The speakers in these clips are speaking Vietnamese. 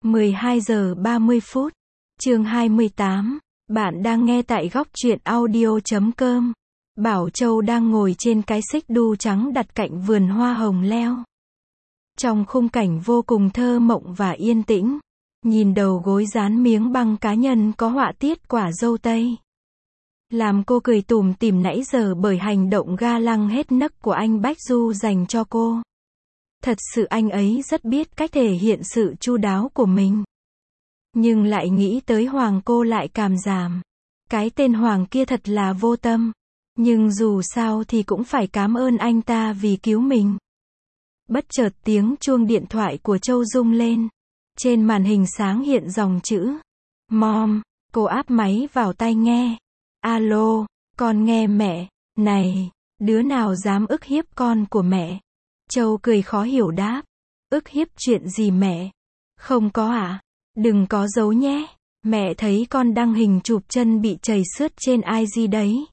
12 giờ 30 phút. Chương 28. Bạn đang nghe tại góc truyện audio.com. Bảo Châu đang ngồi trên cái xích đu trắng đặt cạnh vườn hoa hồng leo. Trong khung cảnh vô cùng thơ mộng và yên tĩnh, nhìn đầu gối dán miếng băng cá nhân có họa tiết quả dâu tây. Làm cô cười tủm tỉm nãy giờ bởi hành động ga lăng hết nấc của anh Bách Du dành cho cô. Thật sự anh ấy rất biết cách thể hiện sự chu đáo của mình. Nhưng lại nghĩ tới Hoàng cô lại cảm giảm. Cái tên Hoàng kia thật là vô tâm. Nhưng dù sao thì cũng phải cảm ơn anh ta vì cứu mình. Bất chợt tiếng chuông điện thoại của Châu rung lên. Trên màn hình sáng hiện dòng chữ Mom. Cô áp máy vào tai nghe. Alo, con nghe mẹ. Này, đứa nào dám ức hiếp con của mẹ? Châu cười khó hiểu đáp. Ức hiếp chuyện gì mẹ? Không có ạ. Đừng có giấu nhé. Mẹ thấy con đăng hình chụp chân bị trầy xước trên IG đấy.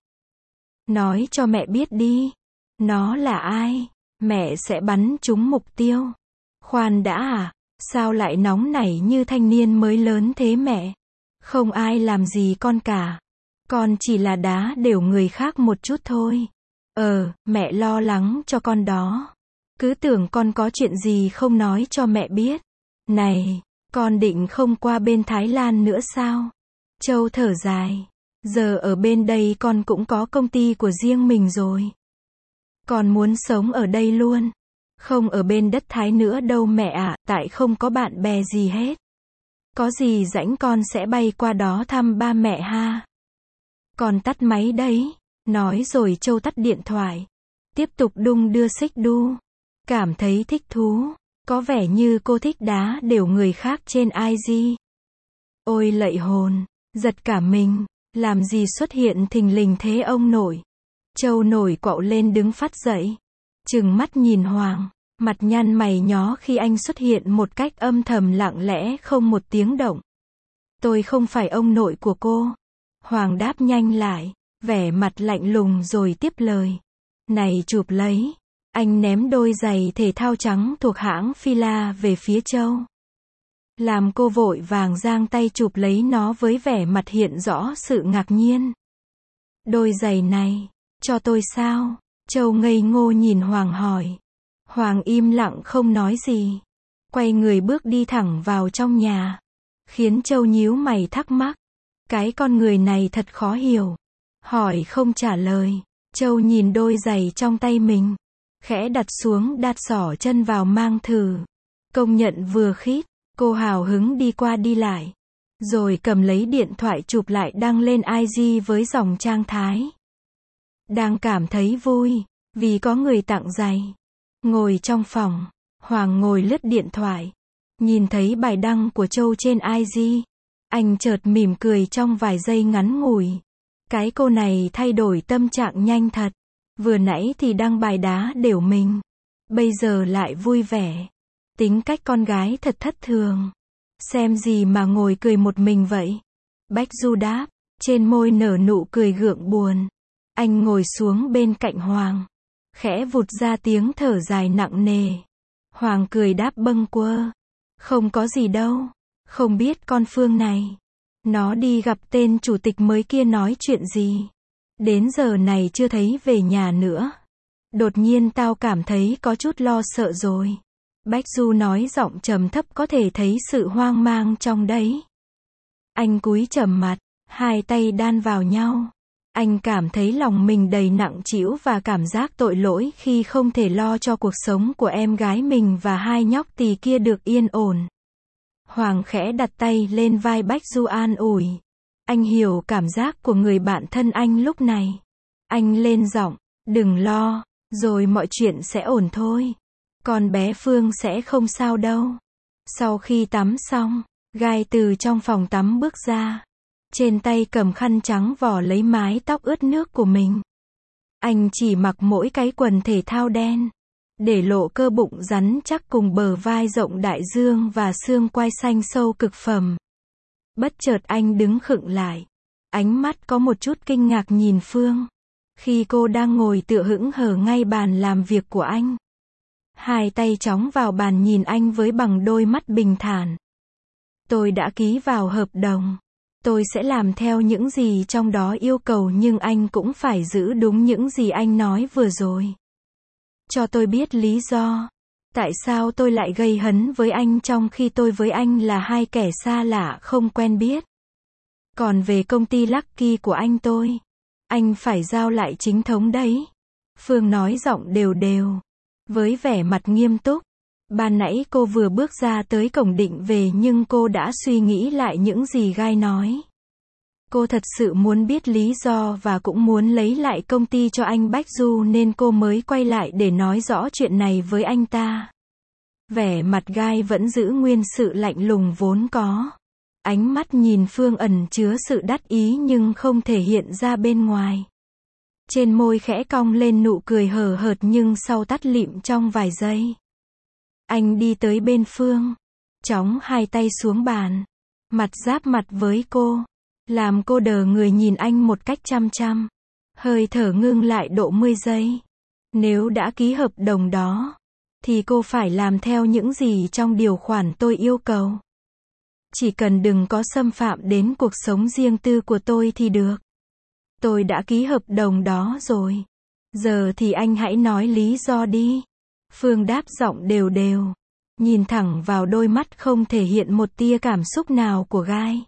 Nói cho mẹ biết đi. Nó là ai? Mẹ sẽ bắn trúng mục tiêu. Khoan đã à? Sao lại nóng nảy như thanh niên mới lớn thế mẹ? Không ai làm gì con cả. Con chỉ là đá đều người khác một chút thôi. Mẹ lo lắng cho con đó. Cứ tưởng con có chuyện gì không nói cho mẹ biết. Này, con định không qua bên Thái Lan nữa sao? Châu thở dài. Giờ ở bên đây con cũng có công ty của riêng mình rồi. Con muốn sống ở đây luôn. Không ở bên đất Thái nữa đâu mẹ ạ, tại không có bạn bè gì hết. Có gì rảnh con sẽ bay qua đó thăm ba mẹ ha. Con tắt máy đấy. Nói rồi Châu tắt điện thoại. Tiếp tục đung đưa xích đu. Cảm thấy thích thú. Có vẻ như cô thích đá đều người khác trên IG. Ôi lạy hồn. Giật cả mình. Làm gì xuất hiện thình lình thế ông nội? Châu nổi quạo lên đứng phát dậy. Trừng mắt nhìn Hoàng. Mặt nhăn mày nhó khi anh xuất hiện một cách âm thầm lặng lẽ không một tiếng động. Tôi không phải ông nội của cô. Hoàng đáp nhanh lại. Vẻ mặt lạnh lùng rồi tiếp lời. Này chụp lấy. Anh ném đôi giày thể thao trắng thuộc hãng Fila về phía Châu. Làm cô vội vàng giang tay chụp lấy nó với vẻ mặt hiện rõ sự ngạc nhiên. Đôi giày này, cho tôi sao? Châu ngây ngô nhìn Hoàng hỏi. Hoàng im lặng không nói gì. Quay người bước đi thẳng vào trong nhà. Khiến Châu nhíu mày thắc mắc. Cái con người này thật khó hiểu. Hỏi không trả lời. Châu nhìn đôi giày trong tay mình. Khẽ đặt xuống đát xỏ chân vào mang thử. Công nhận vừa khít. Cô hào hứng đi qua đi lại. Rồi cầm lấy điện thoại chụp lại đăng lên IG với dòng trang thái. Đang cảm thấy vui. Vì có người tặng giày. Ngồi trong phòng. Hoàng ngồi lướt điện thoại. Nhìn thấy bài đăng của Châu trên IG. Anh chợt mỉm cười trong vài giây ngắn ngủi. Cái cô này thay đổi tâm trạng nhanh thật. Vừa nãy thì đăng bài đá đều mình. Bây giờ lại vui vẻ. Tính cách con gái thật thất thường. Xem gì mà ngồi cười một mình vậy? Bách Du đáp. Trên môi nở nụ cười gượng buồn. Anh ngồi xuống bên cạnh Hoàng. Khẽ vụt ra tiếng thở dài nặng nề. Hoàng cười đáp bâng quơ. Không có gì đâu. Không biết con Phương này. Nó đi gặp tên chủ tịch mới kia nói chuyện gì. Đến giờ này chưa thấy về nhà nữa. Đột nhiên tao cảm thấy có chút lo sợ rồi. Bách Du nói giọng trầm thấp có thể thấy sự hoang mang trong đấy. Anh cúi trầm mặt. Hai tay đan vào nhau. Anh cảm thấy lòng mình đầy nặng trĩu và cảm giác tội lỗi khi không thể lo cho cuộc sống của em gái mình và hai nhóc tỳ kia được yên ổn. Hoàng khẽ đặt tay lên vai Bách Du an ủi. Anh hiểu cảm giác của người bạn thân anh lúc này. Anh lên giọng. Đừng lo. Rồi mọi chuyện sẽ ổn thôi. Con bé Phương sẽ không sao đâu. Sau khi tắm xong, Gai từ trong phòng tắm bước ra. Trên tay cầm khăn trắng vò lấy mái tóc ướt nước của mình. Anh chỉ mặc mỗi cái quần thể thao đen. Để lộ cơ bụng rắn chắc cùng bờ vai rộng đại dương và xương quai xanh sâu cực phẩm. Bất chợt anh đứng khựng lại. Ánh mắt có một chút kinh ngạc nhìn Phương. Khi cô đang ngồi tựa hững hờ ngay bàn làm việc của anh. Hai tay chóng vào bàn nhìn anh với bằng đôi mắt bình thản. Tôi đã ký vào hợp đồng. Tôi sẽ làm theo những gì trong đó yêu cầu nhưng anh cũng phải giữ đúng những gì anh nói vừa rồi. Cho tôi biết lý do. Tại sao tôi lại gây hấn với anh trong khi tôi với anh là hai kẻ xa lạ không quen biết. Còn về công ty Lucky của anh phải giao lại chính thống đấy. Phương nói giọng đều đều, với vẻ mặt nghiêm túc. Ban nãy cô vừa bước ra tới cổng định về nhưng cô đã suy nghĩ lại những gì Guy nói. Cô thật sự muốn biết lý do và cũng muốn lấy lại công ty cho anh Bách Du nên cô mới quay lại để nói rõ chuyện này với anh ta. Vẻ mặt Guy vẫn giữ nguyên sự lạnh lùng vốn có. Ánh mắt nhìn Phương ẩn chứa sự đắc ý nhưng không thể hiện ra bên ngoài. Trên môi khẽ cong lên nụ cười hời hợt nhưng sau tắt lịm trong vài giây. Anh đi tới bên Phương, chóng hai tay xuống bàn, mặt giáp mặt với cô, làm cô đờ người nhìn anh một cách chăm chăm. Hơi thở ngưng lại độ 10 giây. Nếu đã ký hợp đồng đó, thì cô phải làm theo những gì trong điều khoản tôi yêu cầu. Chỉ cần đừng có xâm phạm đến cuộc sống riêng tư của tôi thì được. Tôi đã ký hợp đồng đó rồi. Giờ thì anh hãy nói lý do đi. Phương đáp giọng đều đều, nhìn thẳng vào đôi mắt không thể hiện một tia cảm xúc nào của Guy.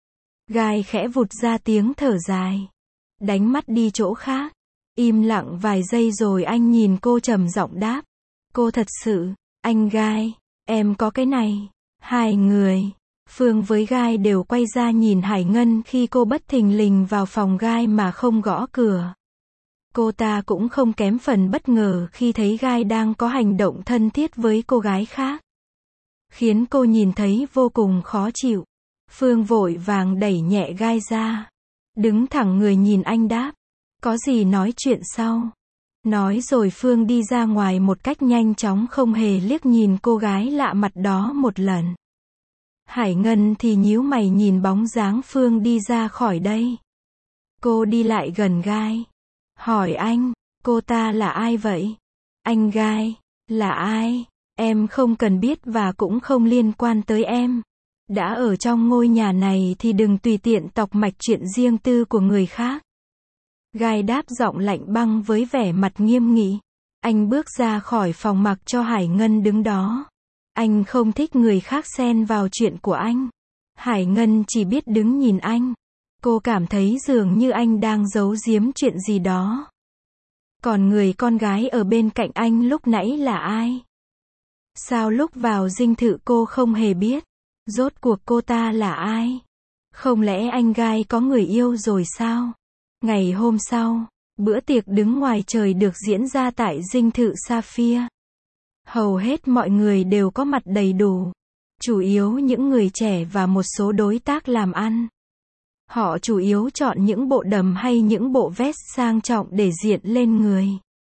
Guy khẽ vụt ra tiếng thở dài, đánh mắt đi chỗ khác. Im lặng vài giây rồi anh nhìn cô trầm giọng đáp. Cô thật sự, anh Guy, em có cái này. Hai người, Phương với Guy đều quay ra nhìn Hải Ngân khi cô bất thình lình vào phòng Guy mà không gõ cửa. Cô ta cũng không kém phần bất ngờ khi thấy Guy đang có hành động thân thiết với cô gái khác. Khiến cô nhìn thấy vô cùng khó chịu. Phương vội vàng đẩy nhẹ Guy ra. Đứng thẳng người nhìn anh đáp. Có gì nói chuyện sau. Nói rồi Phương đi ra ngoài một cách nhanh chóng không hề liếc nhìn cô gái lạ mặt đó một lần. Hải Ngân thì nhíu mày nhìn bóng dáng Phương đi ra khỏi đây. Cô đi lại gần Guy. Hỏi anh, cô ta là ai vậy? Anh Guy, là ai? Em không cần biết và cũng không liên quan tới em. Đã ở trong ngôi nhà này thì đừng tùy tiện tọc mạch chuyện riêng tư của người khác. Guy đáp giọng lạnh băng với vẻ mặt nghiêm nghị. Anh bước ra khỏi phòng mặc cho Hải Ngân đứng đó. Anh không thích người khác xen vào chuyện của anh. Hải Ngân chỉ biết đứng nhìn anh. Cô cảm thấy dường như anh đang giấu giếm chuyện gì đó. Còn người con gái ở bên cạnh anh lúc nãy là ai? Sao lúc vào dinh thự cô không hề biết? Rốt cuộc cô ta là ai? Không lẽ anh Guy có người yêu rồi sao? Ngày hôm sau, bữa tiệc đứng ngoài trời được diễn ra tại dinh thự Sapphire. Hầu hết mọi người đều có mặt đầy đủ. Chủ yếu những người trẻ và một số đối tác làm ăn. Họ chủ yếu chọn những bộ đầm hay những bộ vest sang trọng để diện lên người.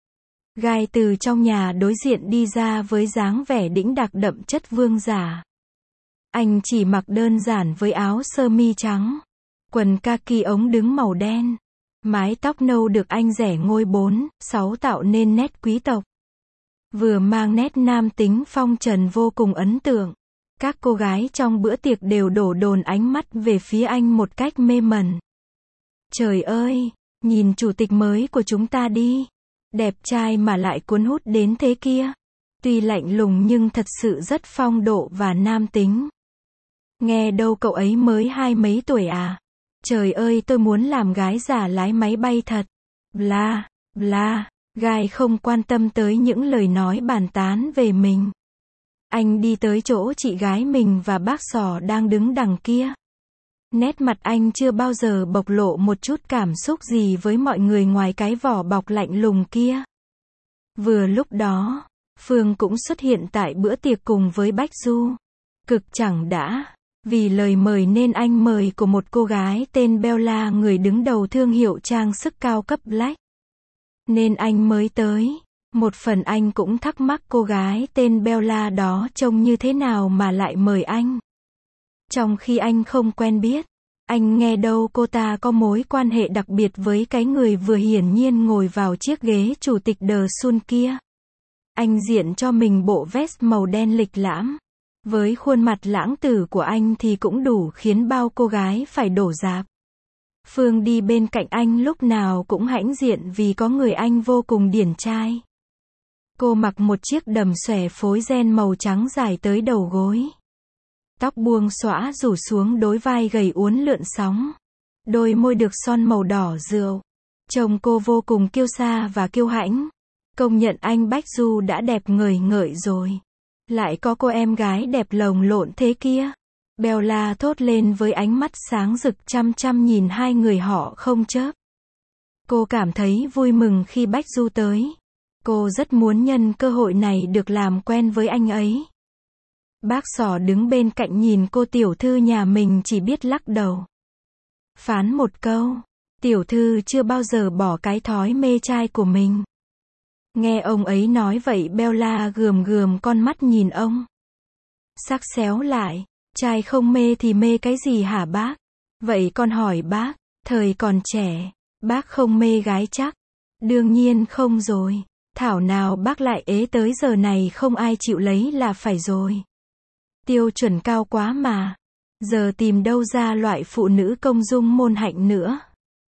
Guy từ trong nhà đối diện đi ra với dáng vẻ đĩnh đạc đậm chất vương giả. Anh chỉ mặc đơn giản với áo sơ mi trắng, quần kaki ống đứng màu đen. Mái tóc nâu được anh rẻ ngôi 4-6 tạo nên nét quý tộc. Vừa mang nét nam tính phong trần vô cùng ấn tượng. Các cô gái trong bữa tiệc đều đổ dồn ánh mắt về phía anh một cách mê mẩn. Trời ơi, nhìn chủ tịch mới của chúng ta đi. Đẹp trai mà lại cuốn hút đến thế kia. Tuy lạnh lùng nhưng thật sự rất phong độ và nam tính. Nghe đâu cậu ấy mới 20 mấy tuổi à? Trời ơi tôi muốn làm gái già lái máy bay thật. Bla, bla. Guy không quan tâm tới những lời nói bàn tán về mình. Anh đi tới chỗ chị gái mình và bác Sò đang đứng đằng kia. Nét mặt anh chưa bao giờ bộc lộ một chút cảm xúc gì với mọi người ngoài cái vỏ bọc lạnh lùng kia. Vừa lúc đó, Phương cũng xuất hiện tại bữa tiệc cùng với Bách Du. Cực chẳng đã, vì lời mời nên anh mời của một cô gái tên Bella, người đứng đầu thương hiệu trang sức cao cấp Black. Nên anh mới tới. Một phần anh cũng thắc mắc cô gái tên Bella đó trông như thế nào mà lại mời anh. Trong khi anh không quen biết, anh nghe đâu cô ta có mối quan hệ đặc biệt với cái người vừa hiển nhiên ngồi vào chiếc ghế chủ tịch The Sun kia. Anh diện cho mình bộ vest màu đen lịch lãm, Với khuôn mặt lãng tử của anh thì cũng đủ khiến bao cô gái phải đổ rạp. Phương đi bên cạnh anh lúc nào cũng hãnh diện vì có người anh vô cùng điển trai. Cô mặc một chiếc đầm xòe phối ren màu trắng dài tới đầu gối. Tóc buông xõa rủ xuống đôi vai gầy uốn lượn sóng. Đôi môi được son màu đỏ rượu. Trông cô vô cùng kiêu sa và kiêu hãnh. Công nhận anh Bách Du đã đẹp ngời ngợi rồi. Lại có cô em gái đẹp lồng lộn thế kia. Bella thốt lên với ánh mắt sáng rực chăm chăm nhìn hai người họ không chớp. Cô cảm thấy vui mừng khi Bách Du tới. Cô rất muốn nhân cơ hội này được làm quen với anh ấy. Bác Sò đứng bên cạnh nhìn cô tiểu thư nhà mình chỉ biết lắc đầu. Phán một câu, tiểu thư chưa bao giờ bỏ cái thói mê trai của mình. Nghe ông ấy nói vậy Bella gườm gườm con mắt nhìn ông. Sắc xéo lại, trai không mê thì mê cái gì hả bác? Vậy con hỏi bác, thời còn trẻ, bác không mê gái chắc? Đương nhiên không rồi. Thảo nào bác lại ế tới giờ này không ai chịu lấy là phải rồi. Tiêu chuẩn cao quá mà. Giờ tìm đâu ra loại phụ nữ công dung môn hạnh nữa.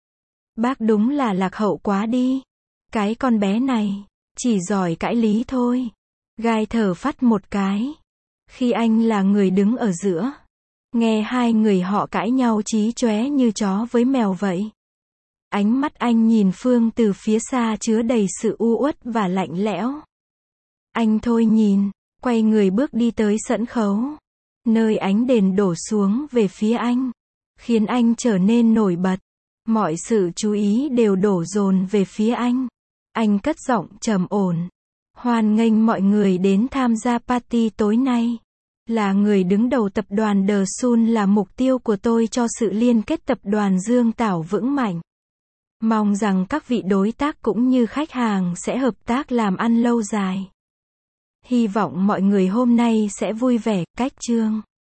Bác đúng là lạc hậu quá đi. Cái con bé này, chỉ giỏi cãi lý thôi. Gai thở phắt một cái. Khi anh là người đứng ở giữa. Nghe hai người họ cãi nhau chí chóe như chó với mèo vậy. Ánh mắt anh nhìn Phương từ phía xa chứa đầy sự u uất và lạnh lẽo. Anh thôi nhìn, quay người bước đi tới sân khấu. Nơi ánh đèn đổ xuống về phía anh. Khiến anh trở nên nổi bật. Mọi sự chú ý đều đổ dồn về phía anh. Anh cất giọng trầm ổn. Hoan nghênh mọi người đến tham gia party tối nay. Là người đứng đầu tập đoàn The Sun là mục tiêu của tôi cho sự liên kết tập đoàn Dương Tảo vững mạnh. Mong rằng các vị đối tác cũng như khách hàng sẽ hợp tác làm ăn lâu dài. Hy vọng mọi người hôm nay sẽ vui vẻ, cách chương.